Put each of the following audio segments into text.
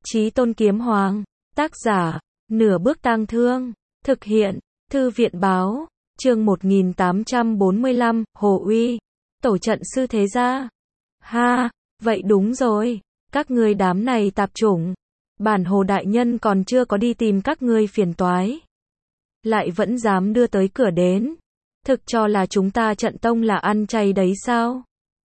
Chí Tôn Kiếm Hoàng. Tác giả, Nửa Bước Tang Thương. Thực hiện, Thư viện Báo. Chương 1845, Hồ Uy. Tổ trận sư thế gia. Ha, vậy đúng rồi. Các ngươi đám này tạp chủng. Bản Hồ đại nhân còn chưa có đi tìm các ngươi phiền toái. Lại vẫn dám đưa tới cửa đến. Thực cho là chúng ta trận tông là ăn chay đấy sao?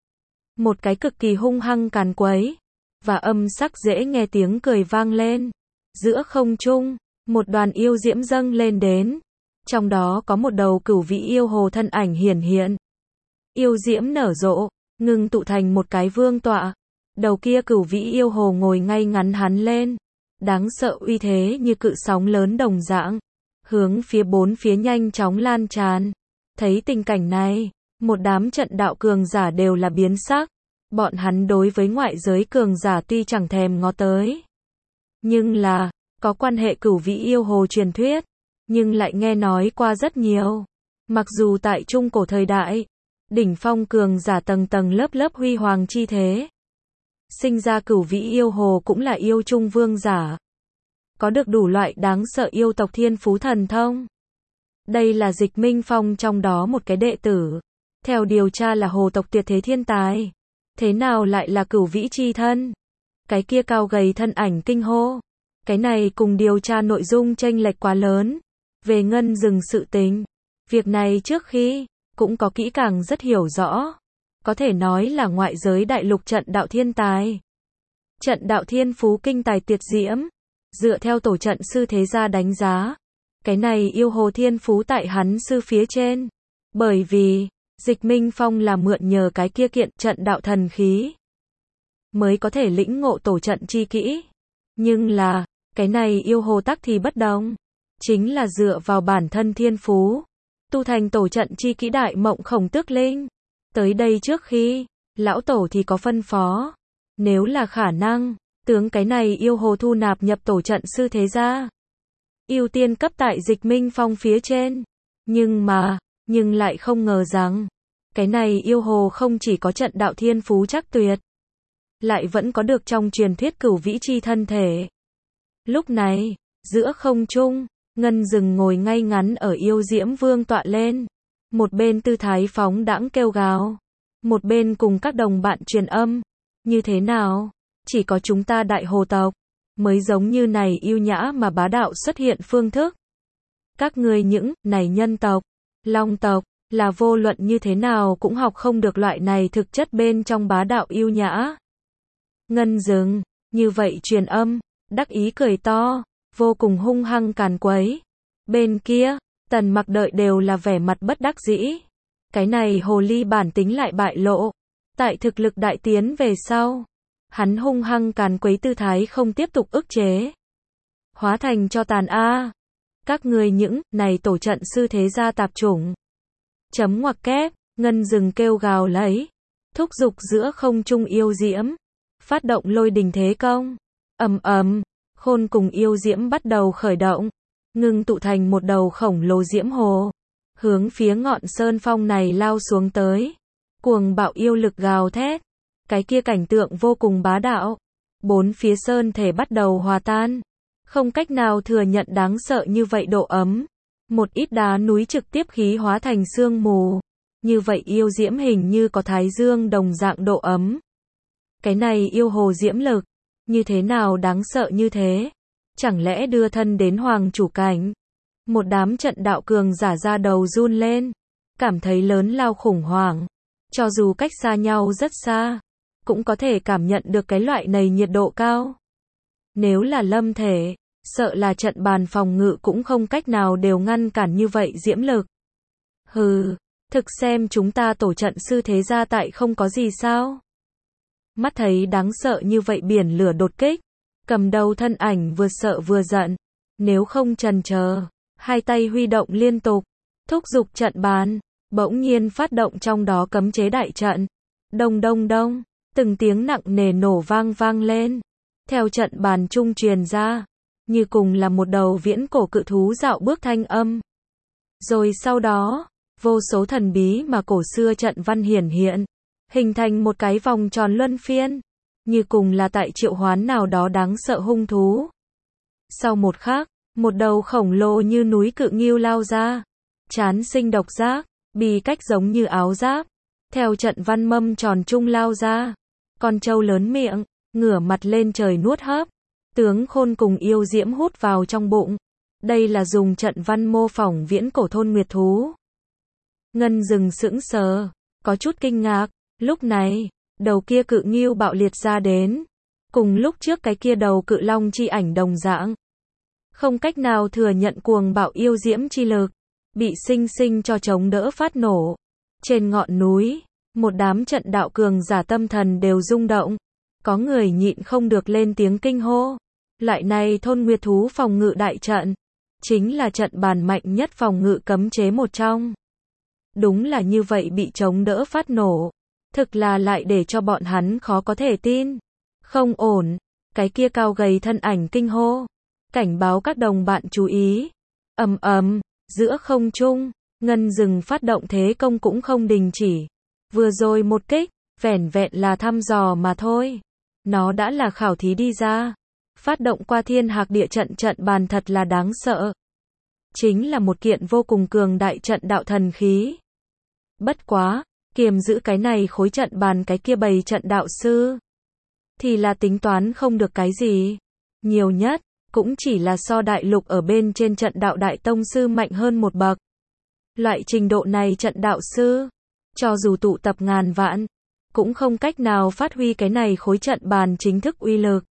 Một cái cực kỳ hung hăng càn quấy. Và âm sắc dễ nghe tiếng cười vang lên. Giữa không trung, một đoàn yêu diễm dâng lên đến. Trong đó có một đầu cửu vĩ yêu hồ thân ảnh hiển hiện. Yêu diễm nở rộ, ngưng tụ thành một cái vương tọa. Đầu kia cửu vĩ yêu hồ ngồi ngay ngắn hắn lên. Đáng sợ uy thế như cự sóng lớn đồng dạng. Hướng phía bốn phía nhanh chóng lan tràn. Thấy tình cảnh này, một đám trận đạo cường giả đều là biến sắc. Bọn hắn đối với ngoại giới cường giả tuy chẳng thèm ngó tới. Nhưng là, có quan hệ cửu vĩ yêu hồ truyền thuyết. Nhưng lại nghe nói qua rất nhiều. Mặc dù tại trung cổ thời đại, đỉnh phong cường giả tầng tầng lớp lớp huy hoàng chi thế. Sinh ra cửu vĩ yêu hồ cũng là yêu trung vương giả. Có được đủ loại đáng sợ yêu tộc thiên phú thần thông. Đây là Dịch Minh Phong trong đó một cái đệ tử. Theo điều tra là hồ tộc tuyệt thế thiên tài. Thế nào lại là cửu vĩ chi thân? Cái kia cao gầy thân ảnh kinh hô. Cái này cùng điều tra nội dung chênh lệch quá lớn. Về ngân rừng sự tình. Việc này trước khi, cũng có kỹ càng rất hiểu rõ. Có thể nói là ngoại giới đại lục trận đạo thiên tài. Trận đạo thiên phú kinh tài tuyệt diễm. Dựa theo tổ trận sư thế gia đánh giá. Cái này yêu hồ thiên phú tại hắn sư phía trên. Bởi vì, Dịch Minh Phong là mượn nhờ cái kia kiện trận đạo thần khí. Mới có thể lĩnh ngộ tổ trận chi kỹ. Nhưng là, cái này yêu hồ tắc thì bất đồng. Chính là dựa vào bản thân thiên phú. Tu thành tổ trận chi kỹ đại mộng khổng tước linh. Tới đây trước khi, lão tổ thì có phân phó. Nếu là khả năng, tướng cái này yêu hồ thu nạp nhập tổ trận sư thế gia. Ưu tiên cấp tại Dịch Minh Phong phía trên. Nhưng lại không ngờ rằng, cái này yêu hồ không chỉ có trận đạo thiên phú chắc tuyệt. Lại vẫn có được trong truyền thuyết cửu vĩ chi thân thể. Lúc này, giữa không trung, ngân rừng ngồi ngay ngắn ở yêu diễm vương tọa lên. Một bên tư thái phóng đãng kêu gào. Một bên cùng các đồng bạn truyền âm. Như thế nào? Chỉ có chúng ta đại hồ tộc. Mới giống như này yêu nhã mà bá đạo xuất hiện phương thức. Các ngươi những này nhân tộc, long tộc, là vô luận như thế nào cũng học không được loại này thực chất bên trong bá đạo yêu nhã. Ngân rừng, như vậy truyền âm, đắc ý cười to, vô cùng hung hăng càn quấy. Bên kia, Tần Mặc đợi đều là vẻ mặt bất đắc dĩ. Cái này hồ ly bản tính lại bại lộ. Tại thực lực đại tiến về sau, hắn hung hăng càn quấy tư thái không tiếp tục ức chế. Hóa thành cho tàn a. Các ngươi những này tổ trận sư thế gia tạp chủng. Chấm ngoặc kép, ngân rừng kêu gào lấy. Thúc giục giữa không trung yêu diễm. Phát động lôi đình thế công. Ầm ầm, khôn cùng yêu diễm bắt đầu khởi động. Ngưng tụ thành một đầu khổng lồ diễm hồ. Hướng phía ngọn sơn phong này lao xuống tới. Cuồng bạo yêu lực gào thét. Cái kia cảnh tượng vô cùng bá đạo. Bốn phía sơn thể bắt đầu hòa tan. Không cách nào thừa nhận đáng sợ như vậy độ ấm. Một ít đá núi trực tiếp khí hóa thành sương mù. Như vậy yêu diễm hình như có thái dương đồng dạng độ ấm. Cái này yêu hồ diễm lực. Như thế nào đáng sợ như thế? Chẳng lẽ đưa thân đến hoàng chủ cảnh? Một đám trận đạo cường giả ra đầu run lên. Cảm thấy lớn lao khủng hoảng. Cho dù cách xa nhau rất xa. Cũng có thể cảm nhận được cái loại này nhiệt độ cao. Nếu là lâm thể, sợ là trận bàn phòng ngự cũng không cách nào đều ngăn cản như vậy diễm lực. Hừ, thực xem chúng ta tổ trận sư thế gia tại không có gì sao? Mắt thấy đáng sợ như vậy biển lửa đột kích. Cầm đầu thân ảnh vừa sợ vừa giận. Nếu không chần chờ, hai tay huy động liên tục. Thúc giục trận bàn, bỗng nhiên phát động trong đó cấm chế đại trận. Đông đông đông. Từng tiếng nặng nề nổ vang vang lên. Theo trận bàn trung truyền ra. Như cùng là một đầu viễn cổ cự thú dạo bước thanh âm. Rồi sau đó, vô số thần bí mà cổ xưa trận văn hiển hiện. Hình thành một cái vòng tròn luân phiên. như cùng là tại triệu hoán nào đó đáng sợ hung thú. Sau một khắc, một đầu khổng lồ như núi cự nghêu lao ra, trán sinh độc giác, bì cách giống như áo giáp, theo trận văn mâm tròn trung lao ra. Con trâu lớn miệng, ngửa mặt lên trời nuốt hấp, tướng khôn cùng yêu diễm hút vào trong bụng. Đây là dùng trận văn mô phỏng viễn cổ thôn nguyệt thú. Ngân Dừng sững sờ, có chút kinh ngạc. Lúc này, đầu kia cự nghêu bạo liệt ra đến, cùng lúc trước cái kia đầu cự long chi ảnh đồng dạng, không cách nào thừa nhận cuồng bạo yêu diễm chi lực, bị sinh sinh cho chống đỡ phát nổ. Trên ngọn núi, một đám trận đạo cường giả tâm thần đều rung động, có người nhịn không được lên tiếng kinh hô. Loại này thôn nguyệt thú phòng ngự đại trận, chính là trận bàn mạnh nhất phòng ngự cấm chế một trong. Đúng là như vậy bị chống đỡ phát nổ, thực là lại để cho bọn hắn khó có thể tin. Không ổn, cái kia cao gầy thân ảnh kinh hô, cảnh báo các đồng bạn chú ý. Ầm ầm, giữa không trung, Ngân Dừng phát động thế công cũng không đình chỉ. Vừa rồi một kích, vẻn vẹn là thăm dò mà thôi. Nó đã là khảo thí đi ra. Phát động qua thiên hạc địa trận, trận bàn thật là đáng sợ. Chính là một kiện vô cùng cường đại trận đạo thần khí. Bất quá, kiềm giữ cái này khối trận bàn cái kia bầy trận đạo sư, thì là tính toán không được cái gì. Nhiều nhất, cũng chỉ là so đại lục ở bên trên trận đạo đại tông sư mạnh hơn một bậc. Loại trình độ này trận đạo sư, cho dù tụ tập ngàn vạn, cũng không cách nào phát huy cái này khối trận bàn chính thức uy lực.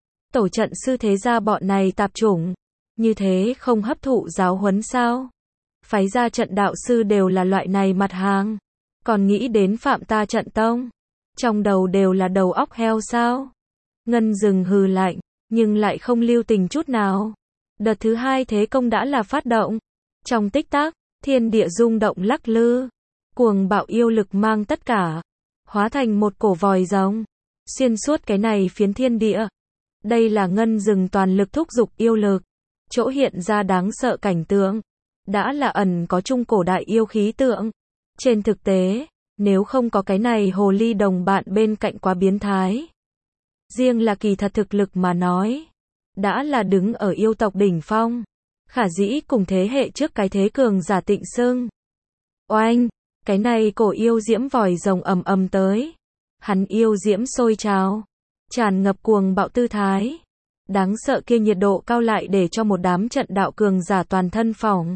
Tổ trận sư thế gia bọn này tạp chủng, như thế không hấp thụ giáo huấn sao? Phái gia trận đạo sư đều là loại này mặt hàng, còn nghĩ đến phạm ta trận tông, trong đầu đều là đầu óc heo sao? Ngân Dừng hừ lạnh, nhưng lại không lưu tình chút nào. Đợt thứ hai thế công đã là phát động. Trong tích tắc, thiên địa rung động lắc lư, cuồng bạo yêu lực mang tất cả, hóa thành một cổ vòi rồng, xuyên suốt cái này phiến thiên địa. Đây là Ngân Dừng toàn lực thúc giục yêu lực, chỗ hiện ra đáng sợ cảnh tượng, đã là ẩn có trung cổ đại yêu khí tượng. Trên thực tế, nếu không có cái này hồ ly đồng bạn bên cạnh quá biến thái, riêng là kỳ thật thực lực mà nói, đã là đứng ở yêu tộc đỉnh phong, khả dĩ cùng thế hệ trước cái thế cường giả Tịnh Sưng. Oanh, cái này cổ yêu diễm vòi rồng ầm ầm tới, hắn yêu diễm sôi trào, tràn ngập cuồng bạo tư thái, đáng sợ kia nhiệt độ cao lại để cho một đám trận đạo cường giả toàn thân phỏng,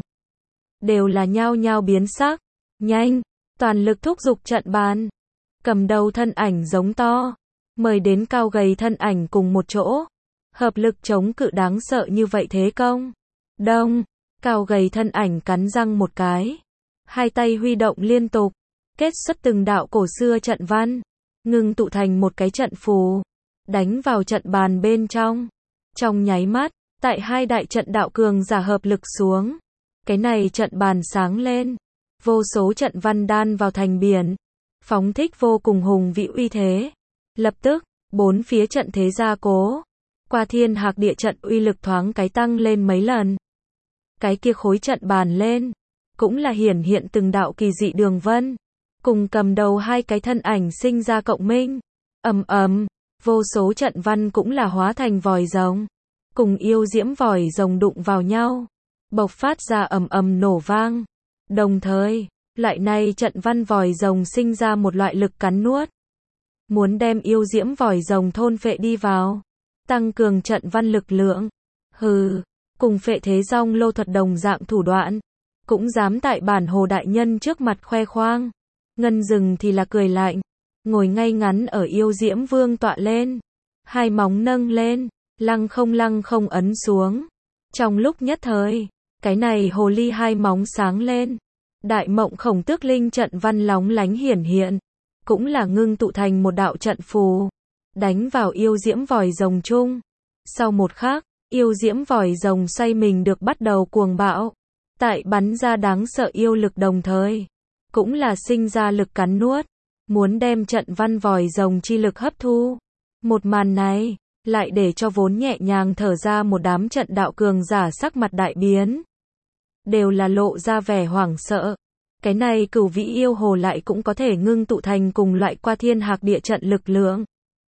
đều là nhao nhao biến sắc. Nhanh, toàn lực thúc giục trận bàn. Cầm đầu thân ảnh giống to, mời đến cao gầy thân ảnh cùng một chỗ, hợp lực chống cự đáng sợ như vậy thế công. Đông, cao gầy thân ảnh cắn răng một cái, hai tay huy động liên tục, kết xuất từng đạo cổ xưa trận văn, ngưng tụ thành một cái trận phù, đánh vào trận bàn bên trong. Trong nháy mắt, tại hai đại trận đạo cường giả hợp lực xuống, cái này trận bàn sáng lên, vô số trận văn đan vào thành biển, phóng thích vô cùng hùng vĩ uy thế. Lập tức, bốn phía trận thế gia cố, qua thiên hạc địa trận uy lực thoáng cái tăng lên mấy lần. Cái kia khối trận bàn lên, cũng là hiển hiện từng đạo kỳ dị đường vân, cùng cầm đầu hai cái thân ảnh sinh ra cộng minh. Ầm ầm, vô số trận văn cũng là hóa thành vòi rồng, cùng yêu diễm vòi rồng đụng vào nhau, bộc phát ra ầm ầm nổ vang. Đồng thời, loại này trận văn vòi rồng sinh ra một loại lực cắn nuốt, muốn đem yêu diễm vòi rồng thôn phệ đi vào, tăng cường trận văn lực lượng. Hừ, cùng phệ thế rong lô thuật đồng dạng thủ đoạn, cũng dám tại bản hồ đại nhân trước mặt khoe khoang. Ngân Dừng thì là cười lạnh, ngồi ngay ngắn ở yêu diễm vương tọa lên, hai móng nâng lên, lăng không ấn xuống. Trong lúc nhất thời, cái này hồ ly hai móng sáng lên, đại mộng khổng tước linh trận văn lóng lánh hiển hiện, cũng là ngưng tụ thành một đạo trận phù, đánh vào yêu diễm vòi rồng chung. Sau một khắc, yêu diễm vòi rồng xoay mình được bắt đầu cuồng bạo, tại bắn ra đáng sợ yêu lực đồng thời, cũng là sinh ra lực cắn nuốt, muốn đem trận văn vòi rồng chi lực hấp thu. Một màn này, lại để cho vốn nhẹ nhàng thở ra một đám trận đạo cường giả sắc mặt đại biến, đều là lộ ra vẻ hoảng sợ. Cái này cửu vĩ yêu hồ lại cũng có thể ngưng tụ thành cùng loại qua thiên hạc địa trận lực lượng.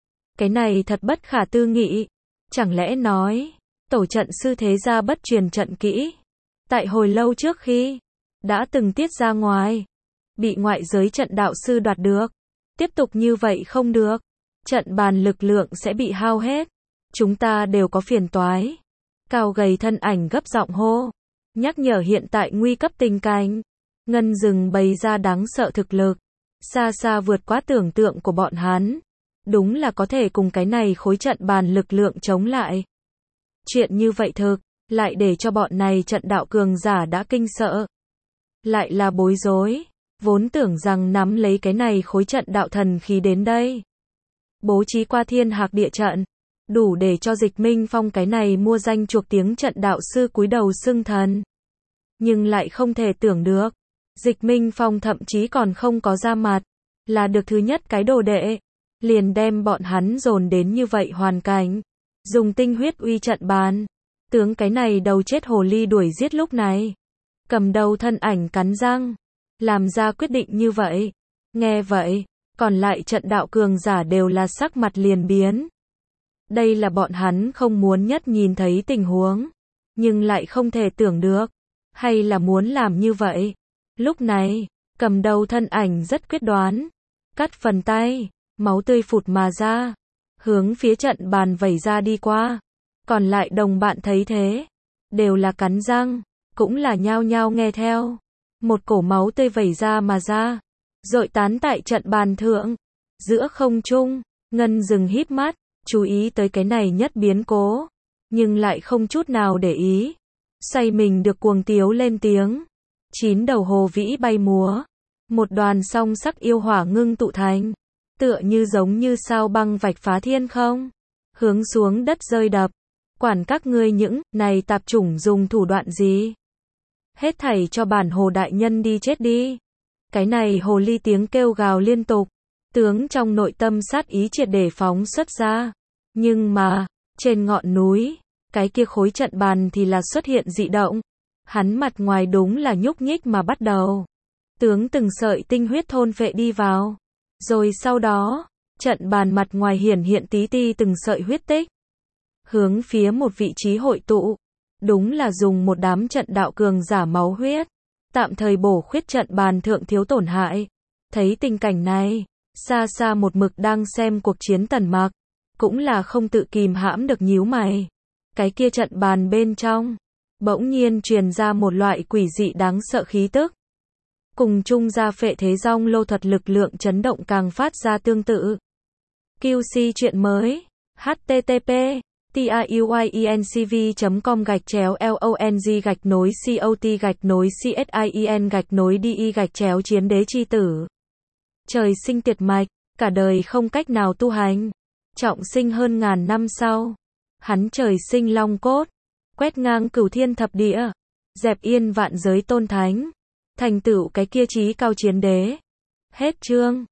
Cái này thật bất khả tư nghị. Chẳng lẽ nói, tổ trận sư thế gia bất truyền trận kỹ. Tại hồi lâu trước khi đã từng tiết ra ngoài, bị ngoại giới trận đạo sư đoạt được. Tiếp tục như vậy không được. Trận bàn lực lượng sẽ bị hao hết. Chúng ta đều có phiền toái. Cao gầy thân ảnh gấp giọng hô. Nhắc nhở hiện tại nguy cấp tình cảnh. Ngân rừng bày ra đáng sợ thực lực. Xa xa vượt quá tưởng tượng của bọn hắn. Đúng là có thể cùng cái này khối trận bàn lực lượng chống lại. Chuyện như vậy thực, lại để cho bọn này trận đạo cường giả đã kinh sợ. Lại là bối rối. Vốn tưởng rằng nắm lấy cái này khối trận đạo thần khí đến đây. Bố trí qua thiên hạc địa trận. Đủ để cho Dịch Minh Phong cái này mua danh chuộc tiếng trận đạo sư cúi đầu xưng thần. Nhưng lại không thể tưởng được. Dịch Minh Phong thậm chí còn không có ra mặt. Là được thứ nhất cái đồ đệ. Liền đem bọn hắn dồn đến như vậy hoàn cảnh. Dùng tinh huyết uy trận bàn. Tướng cái này đầu chết hồ ly đuổi giết lúc này. Cầm đầu thân ảnh cắn răng. Làm ra quyết định như vậy. Nghe vậy, còn lại trận đạo cường giả đều là sắc mặt liền biến. Đây là bọn hắn không muốn nhất nhìn thấy tình huống. Nhưng lại không thể tưởng được. Hay là muốn làm như vậy. Lúc này, cầm đầu thân ảnh rất quyết đoán. Cắt phần tay, máu tươi phụt mà ra. Hướng phía trận bàn vẩy ra đi qua. Còn lại đồng bạn thấy thế. Đều là cắn răng. Cũng là nhao nhao nghe theo. Một cổ máu tươi vẩy ra mà ra. Dội tán tại trận bàn thượng. Giữa không trung, Ngân dừng híp mắt. Chú ý tới cái này nhất biến cố. Nhưng lại không chút nào để ý. Xoay mình được cuồng tiếu lên tiếng. 9 đầu hồ vĩ bay múa. Một đoàn song sắc yêu hỏa ngưng tụ thành. Tựa như giống như sao băng vạch phá thiên không. Hướng xuống đất rơi đập. Quản các ngươi những này tạp chủng dùng thủ đoạn gì? Hết thảy cho bản hồ đại nhân đi chết đi. Cái này hồ ly tiếng kêu gào liên tục. Tướng trong nội tâm sát ý triệt để phóng xuất ra. Nhưng mà, trên ngọn núi, cái kia khối trận bàn thì là xuất hiện dị động. Hắn mặt ngoài đúng là nhúc nhích mà bắt đầu. Tướng từng sợi tinh huyết thôn phệ đi vào. Rồi sau đó, trận bàn mặt ngoài hiển hiện tí ti từng sợi huyết tích. Hướng phía một vị trí hội tụ. Đúng là dùng một đám trận đạo cường giả máu huyết. Tạm thời bổ khuyết trận bàn thượng thiếu tổn hại. Thấy tình cảnh này, xa xa một mực đang xem cuộc chiến Tần Mặc. Cũng là không tự kìm hãm được nhíu mày. Cái kia trận bàn bên trong. Bỗng nhiên truyền ra một loại quỷ dị đáng sợ khí tức. Cùng chung ra phệ thế rong lô thuật lực lượng chấn động càng phát ra tương tự. QC chuyện mới. http tiuyencv.com/long-cot-csin-chiến đế chi tử. Trời sinh tiệt mạch, cả đời không cách nào tu hành. Trọng sinh hơn ngàn năm sau. Hắn trời sinh long cốt. Quét ngang cửu thiên thập địa. Dẹp yên vạn giới tôn thánh. Thành tựu cái kia chí cao chiến đế. Hết chương.